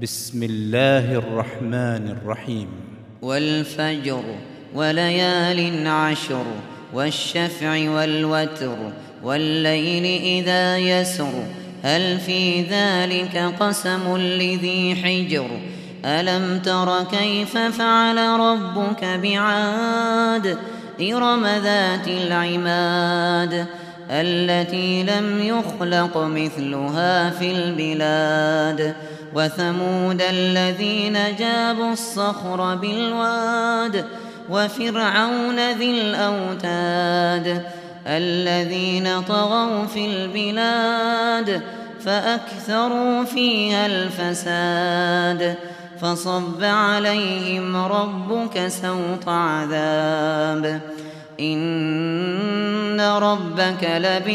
بسم الله الرحمن الرحيم. والفجر وليال عشر والشفع والوتر والليل إذا يسر هل في ذلك قسم لذي حجر ألم تر كيف فعل ربك بعاد إرم ذات العماد التي لم يخلق مثلها في البلاد وثمود الذين جابوا الصخر بالواد وفرعون ذي الأوتاد الذين طغوا في البلاد فأكثروا فيها الفساد فصب عليهم ربك سوط عذاب إن ربك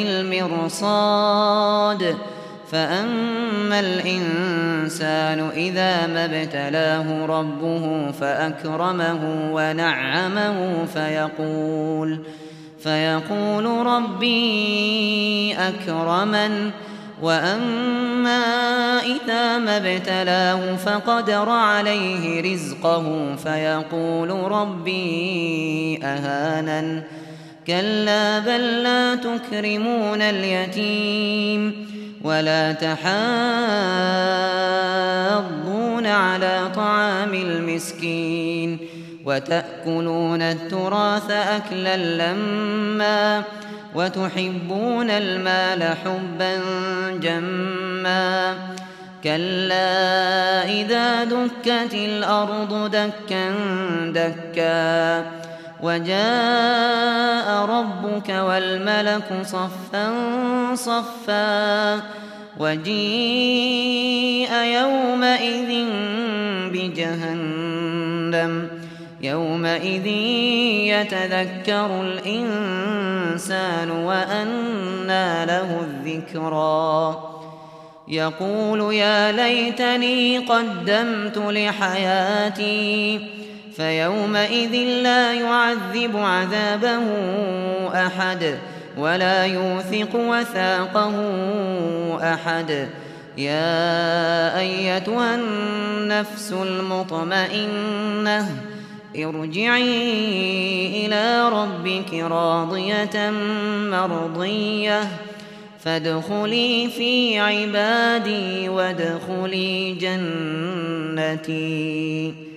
لبالمرصاد فأما الإنسان إذا ما ابتلاه ربه فأكرمه ونعمه فيقول ربي أكرمن وأما إذا ما ابتلاه فقدر عليه رزقه فيقول ربي أهانن كلا بل لا تكرمون اليتيم ولا تحاضون على طعام المسكين وتأكلون التراث أكلا لما وتحبون المال حبا جما كلا إذا دكت الأرض دكا دكا وجاء ربك والملك صفا صفا وجيء يومئذ بجهنم يومئذ يتذكر الإنسان وأنى له الذكرى يقول يا ليتني قدمت لحياتي فيومئذ لا يعذب عذابه أحد ولا يوثق وثاقه أحد يا أيتها النفس المطمئنة ارجعي إلى ربك راضية مرضية فادخلي في عبادي وادخلي جنتي.